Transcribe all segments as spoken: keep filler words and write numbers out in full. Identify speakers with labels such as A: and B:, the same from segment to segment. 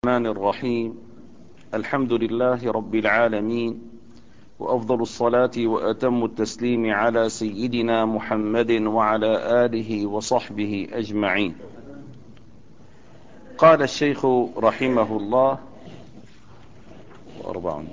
A: الرحمن الرحيم. الحمد لله رب العالمين، وأفضل الصلاة وأتم التسليم على سيدنا محمد وعلى آله وصحبه أجمعين. قال الشيخ رحمه الله: وأربع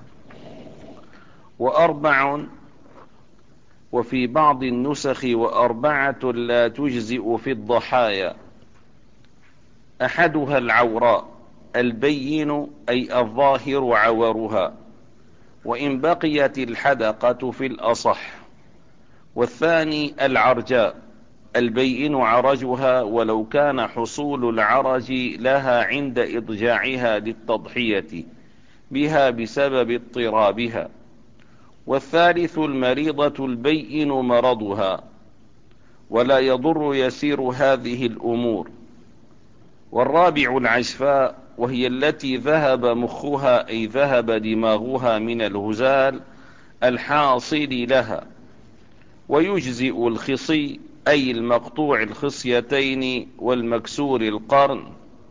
A: وأربع وفي بعض النسخ وأربعة لا تجزئ في الضحايا: أحدها العوراء البين أي الظاهر عورها، وإن بقيت الحدقة في الأصح. والثاني العرجاء البين عرجها، ولو كان حصول العرج لها عند إضجاعها للتضحية بها بسبب اضطرابها. والثالث المريضة البين مرضها، ولا يضر يسير هذه الأمور. والرابع العشفاء، وهي التي ذهب مخها أي ذهب دماغها من الهزال الحاصل لها. ويجزئ الخصي أي المقطوع الخصيتين والمكسور القرن،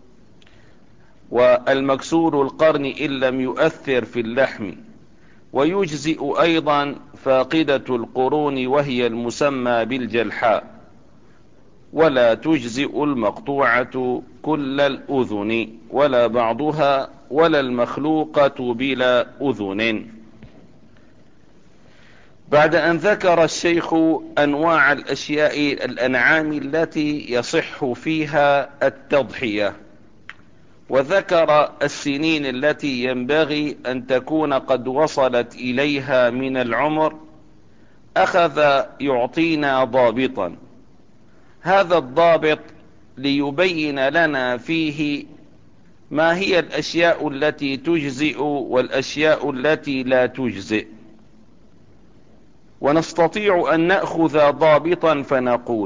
A: والمكسور القرن إن لم يؤثر في اللحم. ويجزئ أيضا فاقدة القرون، وهي المسمى بالجلحاء. ولا تجزئ المقطوعة كل الأذن، ولا بعضها، ولا المخلوقة بلا أذن. بعد أن ذكر الشيخ أنواع الأشياء الأنعام التي يصح فيها التضحية، وذكر السنين التي ينبغي أن تكون قد وصلت إليها من العمر، أخذ يعطينا ضابطا. هذا الضابط ليبين لنا فيه ما هي الأشياء التي تجزئ والأشياء التي لا تجزئ. ونستطيع أن نأخذ ضابطا فنقول: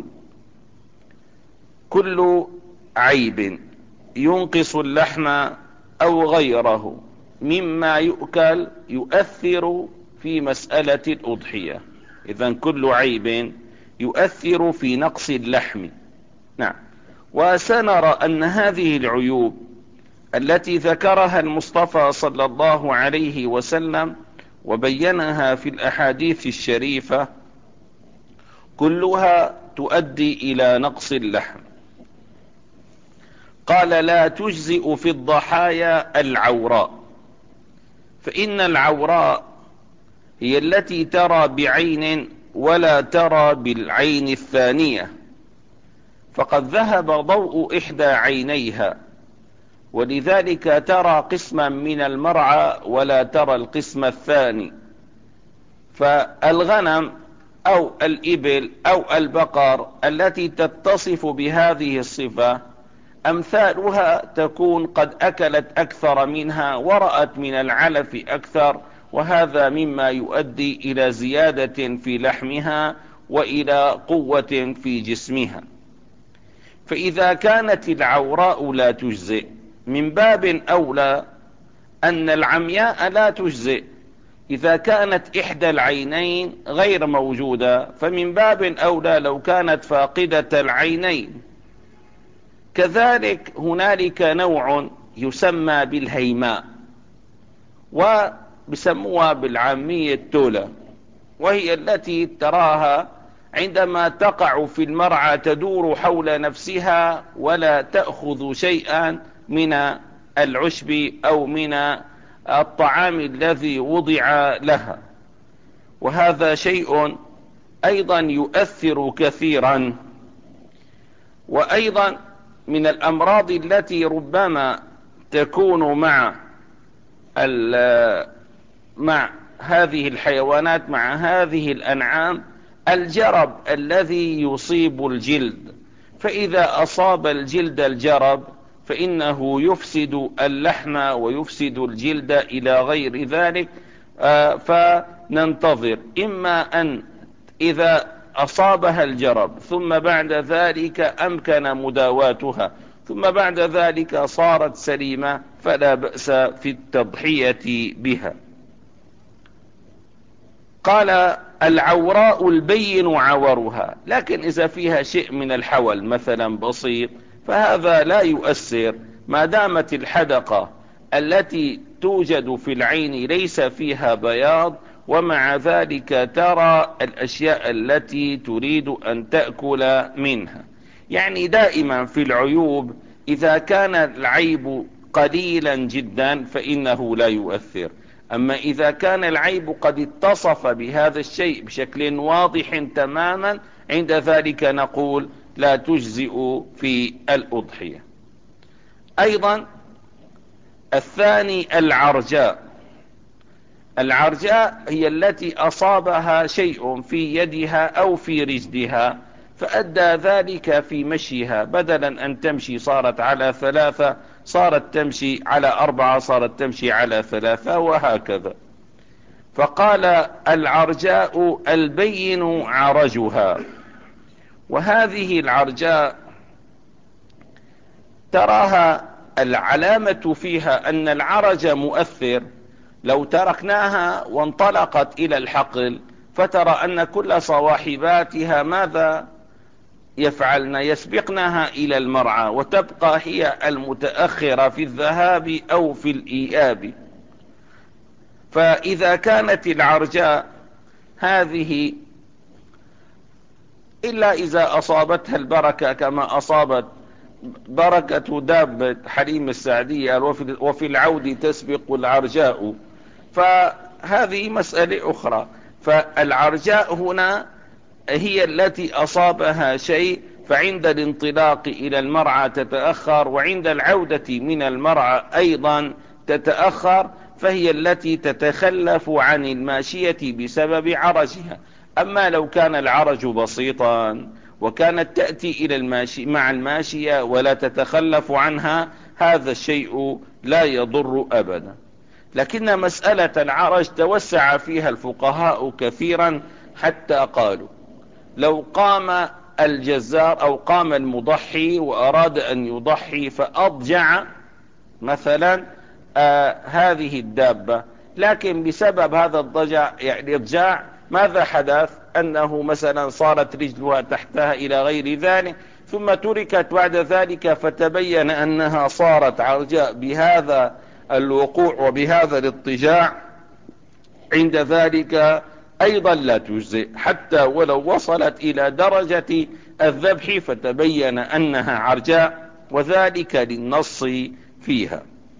A: كل عيب ينقص اللحم أو غيره مما يؤكل يؤثر في مسألة الأضحية. إذن كل عيب يؤثر في نقص اللحم. نعم. وسنرى أن هذه العيوب التي ذكرها المصطفى صلى الله عليه وسلم وبينها في الأحاديث الشريفة كلها تؤدي إلى نقص اللحم. قال: لا تجزئ في الضحايا العوراء، فإن العوراء هي التي ترى بعين ولا ترى بالعين الثانية، فقد ذهب ضوء إحدى عينيها، ولذلك ترى قسما من المرعى ولا ترى القسم الثاني. فالغنم أو الإبل أو البقر التي تتصف بهذه الصفة أمثالها تكون قد أكلت أكثر منها ورأت من العلف أكثر، وهذا مما يؤدي إلى زيادة في لحمها وإلى قوة في جسمها. فإذا كانت العوراء لا تجزئ، من باب أولى أن العمياء لا تجزئ. إذا كانت إحدى العينين غير موجودة فمن باب أولى لو كانت فاقدة العينين. كذلك هنالك نوع يسمى بالهيماء، وبسموها بالعامية التولة، وهي التي تراها عندما تقع في المرعى تدور حول نفسها ولا تأخذ شيئا من العشب أو من الطعام الذي وضع لها. وهذا شيء أيضا يؤثر كثيرا. وأيضا من الأمراض التي ربما تكون مع مع هذه الحيوانات، مع هذه الأنعام، الجرب الذي يصيب الجلد. فإذا أصاب الجلد الجرب فإنه يفسد اللحم ويفسد الجلد إلى غير ذلك. فننتظر إما أن إذا أصابها الجرب ثم بعد ذلك أمكن مداواتها ثم بعد ذلك صارت سليمة فلا بأس في التضحية بها. قال: العوراء البين عورها، لكن إذا فيها شيء من الحول مثلا بسيط فهذا لا يؤثر، ما دامت الحدقة التي توجد في العين ليس فيها بياض، ومع ذلك ترى الأشياء التي تريد أن تأكل منها. يعني دائما في العيوب إذا كان العيب قليلا جدا فإنه لا يؤثر، أما إذا كان العيب قد اتصف بهذا الشيء بشكل واضح تماما، عند ذلك نقول لا تجزئ في الأضحية. أيضا الثاني العرجاء. العرجاء هي التي أصابها شيء في يدها أو في رجلها فأدى ذلك في مشيها، بدلا أن تمشي صارت على ثلاثة، صارت تمشي على أربعة، صارت تمشي على ثلاثة، وهكذا. فقال العرجاء البين عرجها. وهذه العرجاء تراها العلامة فيها أن العرج مؤثر. لو تركناها وانطلقت إلى الحقل فترى أن كل صواحباتها ماذا يفعلن؟ يسبقنها إلى المرعى، وتبقى هي المتأخرة في الذهاب أو في الإياب. فإذا كانت العرجاء هذه إلا إذا أصابتها البركة كما أصابت بركة دابة حليم السعدية وفي العود تسبق العرجاء، فهذه مسألة أخرى. فالعرجاء هنا هي التي أصابها شيء، فعند الانطلاق إلى المرعى تتأخر، وعند العودة من المرعى أيضا تتأخر، فهي التي تتخلف عن الماشية بسبب عرجها. أما لو كان العرج بسيطا وكانت تأتي إلى الماشي مع الماشية ولا تتخلف عنها، هذا الشيء لا يضر أبدا. لكن مسألة العرج توسع فيها الفقهاء كثيرا، حتى قالوا لو قام الجزار أو قام المضحي وأراد أن يضحي فأضجع مثلا آه هذه الدابة، لكن بسبب هذا الضجع يعني إضجاع ماذا حدث؟ أنه مثلا صارت رجلها تحتها إلى غير ذلك، ثم تركت بعد ذلك فتبين أنها صارت عرجاء بهذا الوقوع وبهذا الاضطجاع، عند ذلك أيضا لا تجزئ حتى ولو وصلت إلى درجة الذبح فتبين أنها عرجاء، وذلك للنص فيها.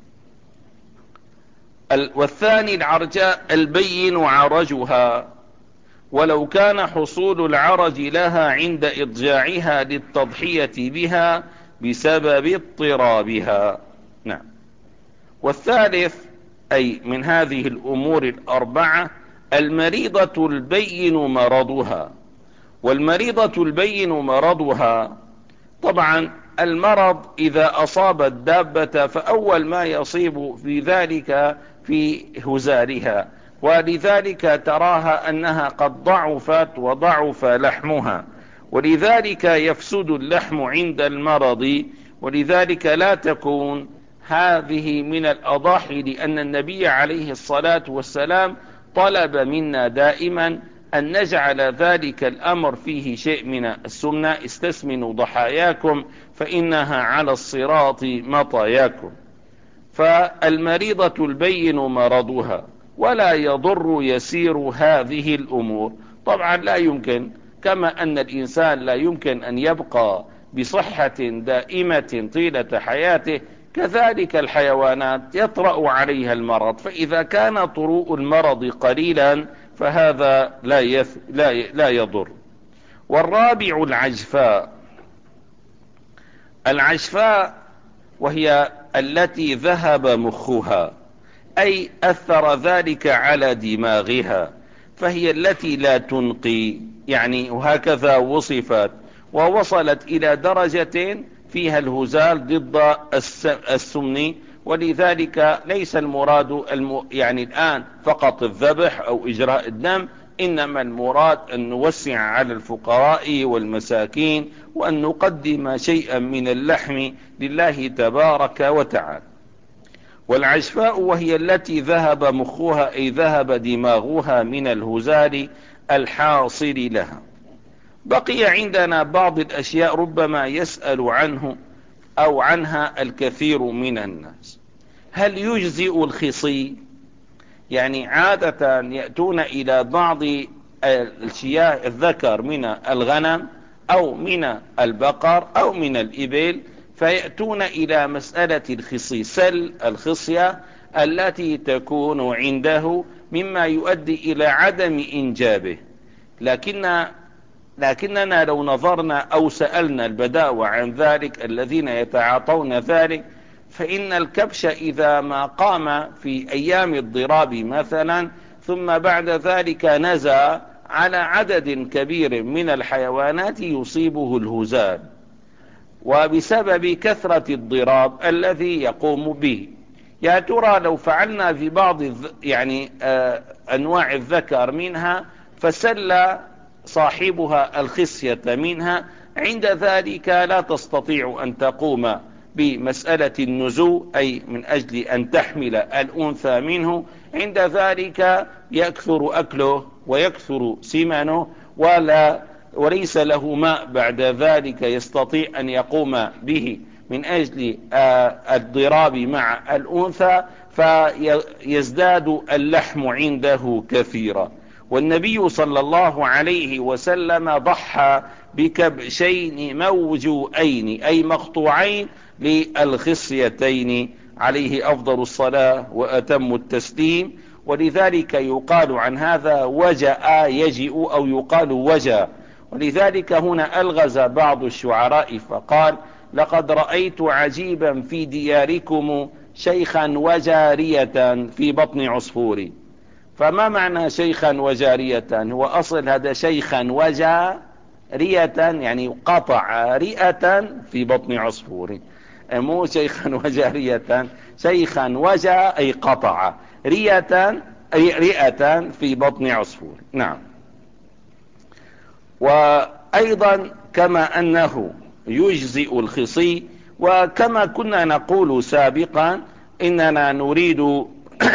A: والثاني العرجاء البين عرجها، ولو كان حصول العرج لها عند إضجاعها للتضحية بها بسبب اضطرابها. نعم. والثالث أي من هذه الأمور الأربعة المريضة البين مرضها. والمريضة البين مرضها، طبعا المرض إذا أصاب الدابة فأول ما يصيب في ذلك في هزارها، ولذلك تراها أنها قد ضعفت وضعف لحمها، ولذلك يفسد اللحم عند المرض، ولذلك لا تكون هذه من الأضاحي، لأن النبي عليه الصلاة والسلام طلب منا دائما أن نجعل ذلك الأمر فيه شيء من السنة: استسمنوا ضحاياكم فإنها على الصراط مطاياكم. فالمريضة البين مرضها، ولا يضر يسير هذه الأمور. طبعا لا يمكن، كما أن الإنسان لا يمكن أن يبقى بصحة دائمة طيلة حياته، كذلك الحيوانات يطرأ عليها المرض، فإذا كان طروء المرض قليلا فهذا لا, يث... لا, ي... لا يضر. والرابع العجفاء. العجفاء وهي التي ذهب مخها، أي أثر ذلك على دماغها، فهي التي لا تنقي، يعني وهكذا وصفت، ووصلت إلى درجة فيها الهزال ضد السمن، ولذلك ليس المراد الم... يعني الآن فقط الذبح أو إجراء الدم، إنما المراد أن نوسع على الفقراء والمساكين، وأن نقدم شيئا من اللحم لله تبارك وتعالى. والعجفاء وهي التي ذهب مخها، أي ذهب دماغها من الهزال الحاصل لها. بقي عندنا بعض الأشياء ربما يسأل عنه أو عنها الكثير من الناس. هل يجزئ الخصي؟ يعني عادة يأتون إلى بعض الشياه الذكر من الغنم أو من البقر أو من الإبل، فيأتون إلى مسألة الخصي، سل الخصية التي تكون عنده مما يؤدي إلى عدم إنجابه. لكن لكننا لو نظرنا أو سألنا البداوة عن ذلك الذين يتعاطون ذلك، فإن الكبش إذا ما قام في أيام الضراب مثلا ثم بعد ذلك نزى على عدد كبير من الحيوانات يصيبه الهزال، وبسبب كثرة الضراب الذي يقوم به. يا ترى لو فعلنا في بعض يعني آه أنواع الذكر منها فسل صاحبها الخصية منها، عند ذلك لا تستطيع أن تقوم بمسألة النزو، أي من أجل أن تحمل الأنثى منه. عند ذلك يكثر أكله ويكثر سمنه، ولا وليس له ماء بعد ذلك يستطيع أن يقوم به من أجل الضراب مع الأنثى، فيزداد اللحم عنده كثيرا. والنبي صلى الله عليه وسلم ضحى بكبشين موجوئين أي مقطوعين للخصيتين عليه أفضل الصلاة وأتم التسليم. ولذلك يقال عن هذا وجأ يجئ أو يقال وجأ. ولذلك هنا ألغز بعض الشعراء فقال: لقد رأيت عجيبا في دياركم شيخا وجارية في بطن عصفور. فما معنى شيخا وجارية؟ هو أصل هذا شيخا وجارية يعني قطع رئة في بطن عصفور، مو شيخا وجارية. شيخا وجا أي قطع، رئة أي رئة في بطن عصفور. نعم. وأيضا كما أنه يجزئ الخصي، وكما كنا نقول سابقا إننا نريد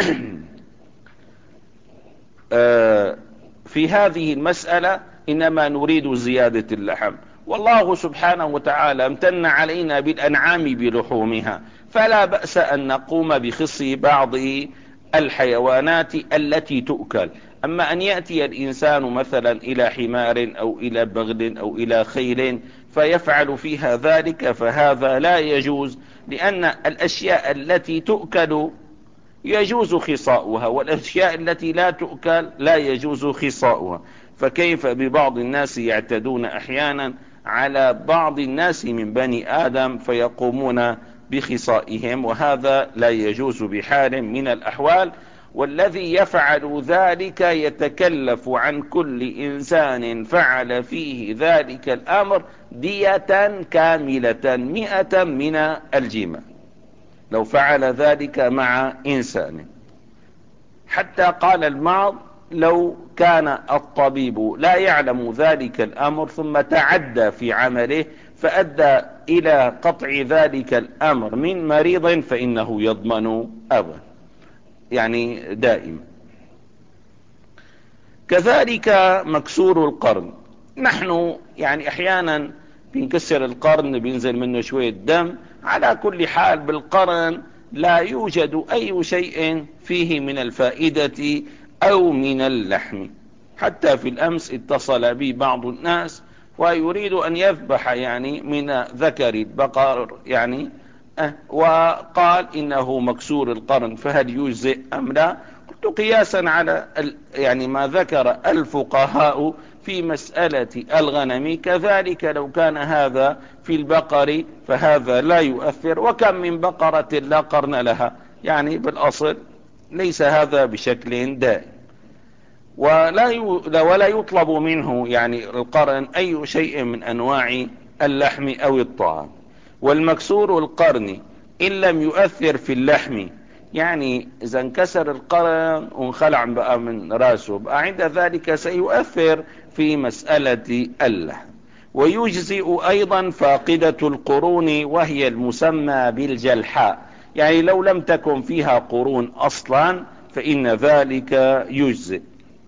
A: في هذه المسألة إنما نريد زيادة اللحم، والله سبحانه وتعالى امتن علينا بالأنعام بلحومها، فلا بأس أن نقوم بخصي بعض الحيوانات التي تؤكل. أما أن يأتي الإنسان مثلا إلى حمار أو إلى بغل أو إلى خيل فيفعل فيها ذلك، فهذا لا يجوز، لأن الأشياء التي تؤكل يجوز خصاؤها، والأشياء التي لا تؤكل لا يجوز خصاؤها. فكيف ببعض الناس يعتدون أحيانا على بعض الناس من بني آدم فيقومون بخصائهم، وهذا لا يجوز بحال من الأحوال. والذي يفعل ذلك يتكلف عن كل إنسان فعل فيه ذلك الأمر دية كاملة مئة من الجمال لو فعل ذلك مع إنسان. حتى قال البعض: لو كان الطبيب لا يعلم ذلك الأمر ثم تعدى في عمله فأدى إلى قطع ذلك الأمر من مريض فإنه يضمن أبدا، يعني دائما. كذلك مكسور القرن، نحن يعني أحيانا بينكسر القرن بينزل منه شوية دم، على كل حال بالقرن لا يوجد أي شيء فيه من الفائدة أو من اللحم. حتى في الأمس اتصل بي بعض الناس ويريد أن يذبح يعني من ذكر البقر يعني أه وقال إنه مكسور القرن، فهل يجزئ أم لا؟ قلت قياسا على يعني ما ذكر الفقهاء في مسألة الغنم كذلك لو كان هذا في البقر فهذا لا يؤثر، وكم من بقرة لا قرن لها، يعني بالأصل ليس هذا بشكل دائم. ولا ولا يطلب منه يعني القرن أي شيء من أنواع اللحم أو الطعام. والمكسور القرن إن لم يؤثر في اللحم، يعني إذا انكسر القرن وانخلع بقى من راسه بقى عند ذلك سيؤثر في مسألة اللحم. ويجزئ أيضا فاقدة القرون وهي المسمى بالجلحاء، يعني لو لم تكن فيها قرون أصلا فإن ذلك يجزئ.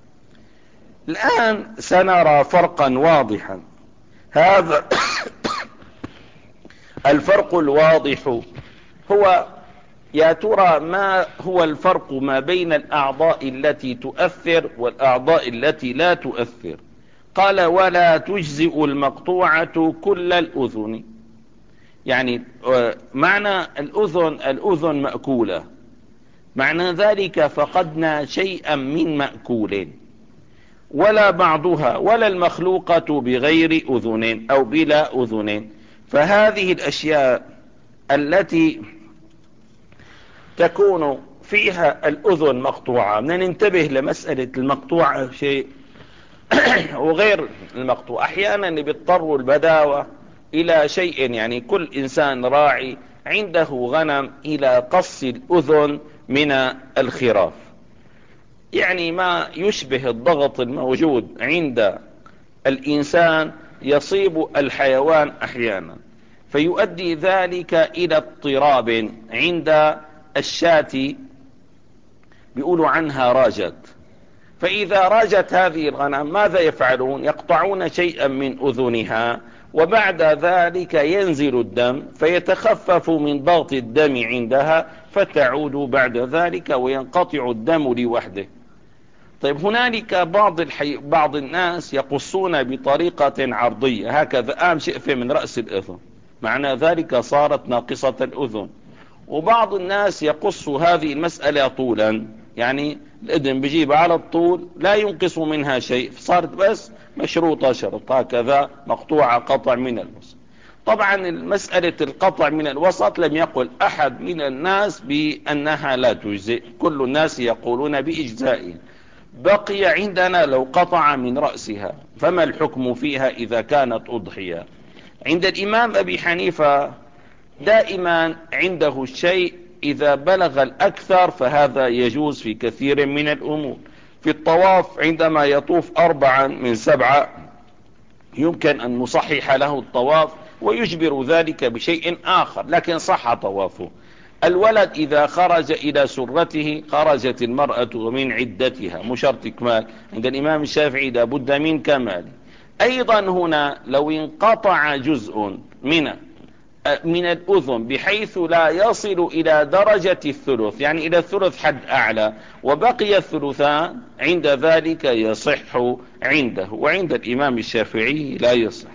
A: الآن سنرى فرقا واضحا. هذا الفرق الواضح هو، يا ترى ما هو الفرق ما بين الأعضاء التي تؤثر والأعضاء التي لا تؤثر؟ قال ولا تجزئ المقطوعة كل الأذن. يعني معنى الأذن، الأذن مأكولة، معنى ذلك فقدنا شيئا من مأكول، ولا بعضها ولا المخلوقة بغير أذن أو بلا أذن. فهذه الأشياء التي تكون فيها الأذن مقطوعة، بدنا ننتبه لمسألة المقطوعة شيء وغير المقطوع. أحيانا بيضطروا البداوة إلى شيء، يعني كل إنسان راعي عنده غنم إلى قص الأذن من الخراف، يعني ما يشبه الضغط الموجود عند الإنسان يصيب الحيوان أحيانا، فيؤدي ذلك إلى اضطراب عند الشاة، بيقولوا عنها راجت. فإذا راجت هذه الغنم ماذا يفعلون؟ يقطعون شيئا من أذنها، وبعد ذلك ينزل الدم فيتخفف من ضغط الدم عندها، فتعود بعد ذلك وينقطع الدم لوحده. طيب هنالك بعض الحي... بعض الناس يقصون بطريقة عرضية هكذا، قام شئفة من رأس الأذن، معنى ذلك صارت ناقصة الأذن. وبعض الناس يقص هذه المسألة طولا، يعني الإذن بيجيب على الطول لا ينقص منها شيء، صارت بس مشروطة شرط هكذا مقطوعة قطع من الوسط. طبعا المسألة القطع من الوسط لم يقل أحد من الناس بأنها لا تجزئ، كل الناس يقولون بإجزائه. بقي عندنا لو قطع من رأسها فما الحكم فيها إذا كانت أضحية؟ عند الإمام أبي حنيفة دائما عنده الشيء إذا بلغ الأكثر فهذا يجوز في كثير من الأمور. في الطواف عندما يطوف أربعا من سبعة يمكن أن نصحح له الطواف ويجبر ذلك بشيء آخر، لكن صح طوافه. الولد إذا خرج إلى سرته خرجت المرأة من عدتها، مشرط إكمال عند الإمام الشافعي لا بد من كمال. أيضا هنا لو انقطع جزء من من الأذن بحيث لا يصل إلى درجة الثلث، يعني إلى الثلث حد أعلى، وبقي الثلثان، عند ذلك يصح عنده، وعند الإمام الشافعي لا يصح.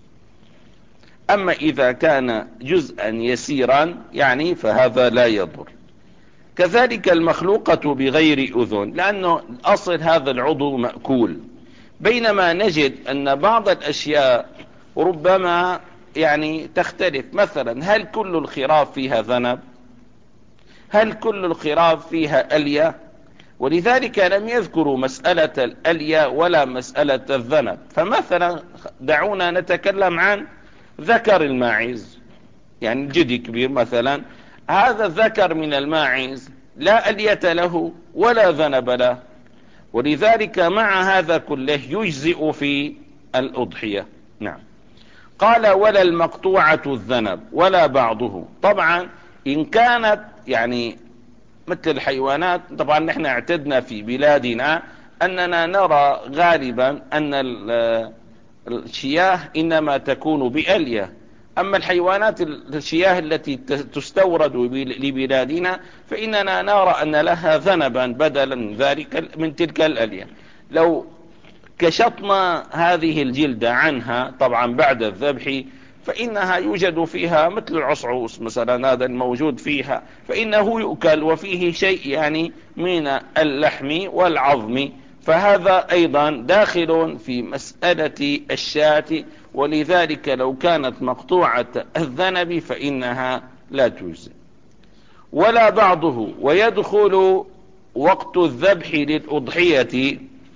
A: أما إذا كان جزءا يسيرا يعني فهذا لا يضر. كذلك المخلوقة بغير أذن، لأنه الأصل هذا العضو مأكول، بينما نجد أن بعض الأشياء ربما يعني تختلف. مثلا هل كل الخراف فيها ذنب؟ هل كل الخراف فيها ألية؟ ولذلك لم يذكروا مسألة الألية ولا مسألة الذنب. فمثلا دعونا نتكلم عن ذكر الماعز، يعني الجدي كبير مثلا، هذا الذكر من الماعز لا ألية له ولا ذنب له، ولذلك مع هذا كله يجزئ في الأضحية. نعم. قال ولا المقطوعة الذنب ولا بعضه. طبعا إن كانت يعني مثل الحيوانات، طبعا نحن اعتدنا في بلادنا أننا نرى غالبا أن الشياه إنما تكون بألية، أما الحيوانات الشياه التي تستورد لبلادنا فإننا نرى أن لها ذنبا بدلا من ذلك من تلك الألية. لو كشطنا هذه الجلد عنها طبعا بعد الذبح فإنها يوجد فيها مثل العصعوص مثلا، هذا الموجود فيها، فإنه يؤكل وفيه شيء يعني من اللحم والعظم، فهذا أيضا داخل في مسألة الشاة. ولذلك لو كانت مقطوعة الذنب فإنها لا تجزئ. ولا بعضه. ويدخل وقت الذبح للأضحية.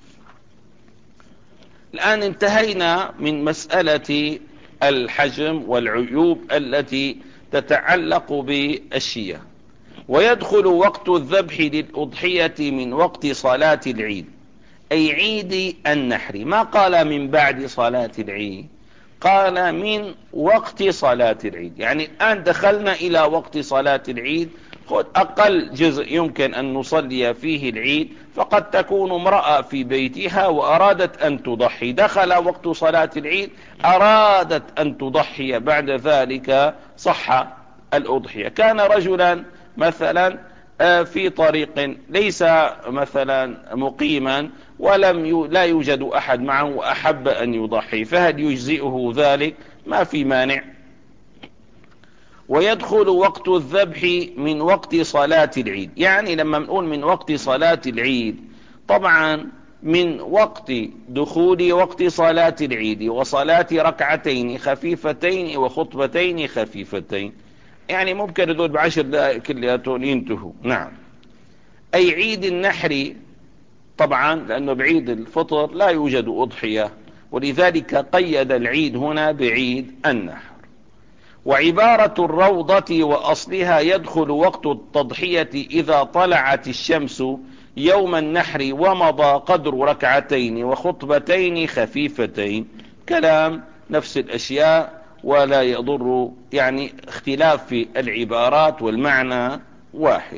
A: الآن انتهينا من مسألة الحجم والعيوب التي تتعلق بالشياه. ويدخل وقت الذبح للأضحية من وقت صلاة العيد، أي عيد النحر. ما قال من بعد صلاة العيد، قال من وقت صلاة العيد، يعني الآن دخلنا إلى وقت صلاة العيد خذ أقل جزء يمكن أن نصلي فيه العيد، فقد تكون امرأة في بيتها وأرادت أن تضحي، دخل وقت صلاة العيد أرادت أن تضحي، بعد ذلك صح الأضحية. كان رجلا مثلا في طريق ليس مثلا مقيما ولم ي... لا يوجد أحد معه وأحب أن يضحي، فهل يجزئه ذلك؟ ما في مانع. ويدخل وقت الذبح من وقت صلاة العيد، يعني لما نقول من وقت صلاة العيد، طبعا من وقت دخول وقت صلاة العيد وصلاة ركعتين خفيفتين وخطبتين خفيفتين، يعني ممكن يدول بعشر دقائق كلياتهم ينتهوا. نعم. أي عيد النحر، طبعا لأنه بعيد الفطر لا يوجد أضحية، ولذلك قيد العيد هنا بعيد النحر. وعبارة الروضة وأصلها يدخل وقت التضحية إذا طلعت الشمس يوم النحر ومضى قدر ركعتين وخطبتين خفيفتين، كلام نفس الأشياء ولا يضر، يعني اختلاف في العبارات والمعنى واحد.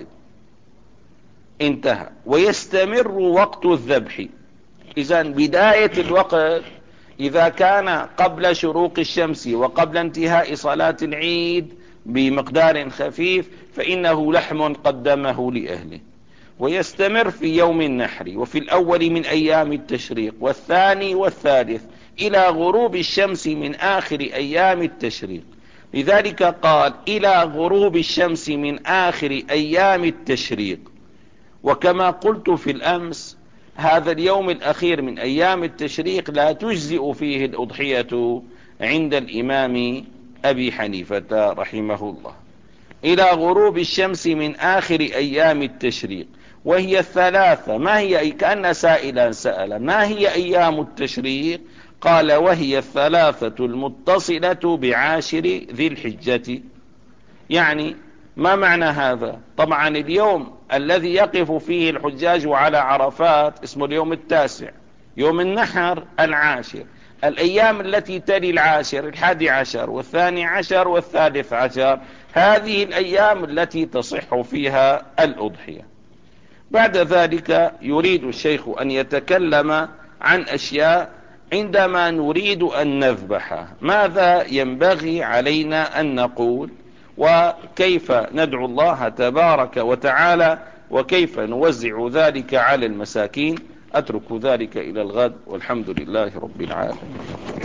A: انتهى. ويستمر وقت الذبح، إذن بداية الوقت إذا كان قبل شروق الشمس وقبل انتهاء صلاة العيد بمقدار خفيف فإنه لحم قدمه لأهله. ويستمر في يوم النحر وفي الأول من أيام التشريق والثاني والثالث إلى غروب الشمس من آخر أيام التشريق. لذلك قال إلى غروب الشمس من آخر أيام التشريق. وكما قلت في الأمس، هذا اليوم الأخير من أيام التشريق لا تجزئ فيه الأضحية عند الإمام أبي حنيفة رحمه الله. إلى غروب الشمس من آخر أيام التشريق، وهي الثلاثة. ما هي؟ كأن سائلا سأل ما هي أيام التشريق؟ قال وهي الثلاثة المتصلة بعاشر ذي الحجة. يعني ما معنى هذا؟ طبعا اليوم الذي يقف فيه الحجاج على عرفات اسمه اليوم التاسع، يوم النحر العاشر، الأيام التي تلي العاشر الحادي عشر والثاني عشر والثالث عشر، هذه الأيام التي تصح فيها الأضحية. بعد ذلك يريد الشيخ أن يتكلم عن أشياء عندما نريد أن نذبح ماذا ينبغي علينا أن نقول، وكيف ندعو الله تبارك وتعالى، وكيف نوزع ذلك على المساكين. أترك ذلك إلى الغد، والحمد لله رب العالمين.